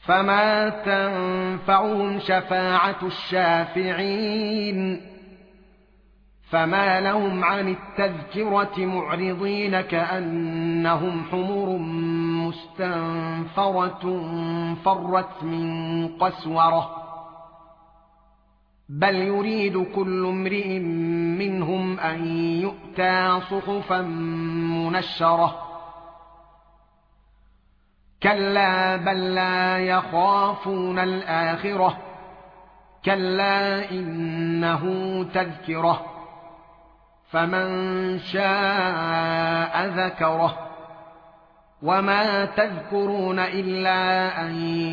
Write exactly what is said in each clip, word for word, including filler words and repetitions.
فما تنفعهم شفاعة الشافعين فما لهم عن التذكرة معرضين كأنهم حمر مستنفرة فرت من قسورة بل يريد كل امرئ منهم أن يؤتى صحفا منشرة كلا بل لا يخافون الآخرة كلا إنه تذكرة فمن شاء ذكره وما تذكرون إلا أن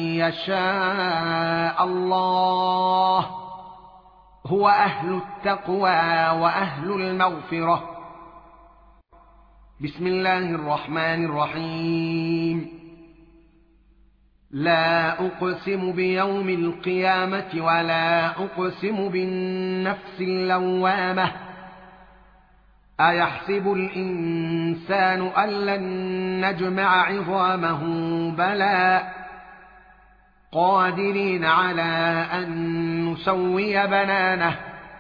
يشاء الله هو أهل التقوى وأهل المغفرة. بسم الله الرحمن الرحيم. لا أقسم بيوم القيامة ولا أقسم بالنفس اللوامة أيحسب الإنسان أن لن نجمع عظامه بلى قادرين على أن نسوي بنانه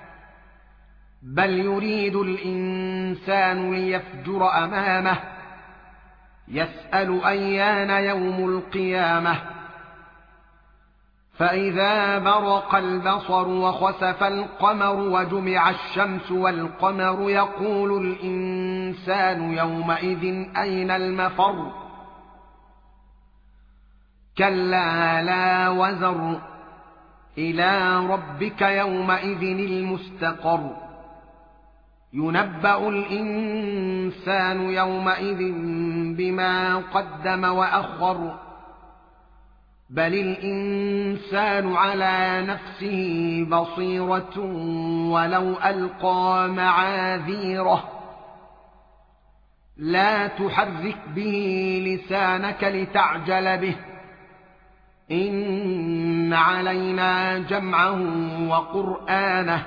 بل يريد الإنسان ليفجر أمامه يسأل أيان يوم القيامة فإذا برق البصر وخسف القمر وجمع الشمس والقمر يقول الإنسان يومئذ أين المفر كلا لا وزر إلى ربك يومئذ المستقر ينبأ الإنسان يومئذ بما قدم وأخر بل الإنسان على نفسه بصيرة ولو ألقى معاذيره لا تحرك به لسانك لتعجل به إن علينا جمعه وقرآنه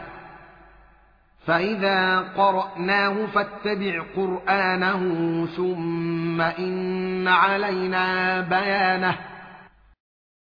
فإذا قرأناه فاتبع قرآنه ثم إن علينا بيانه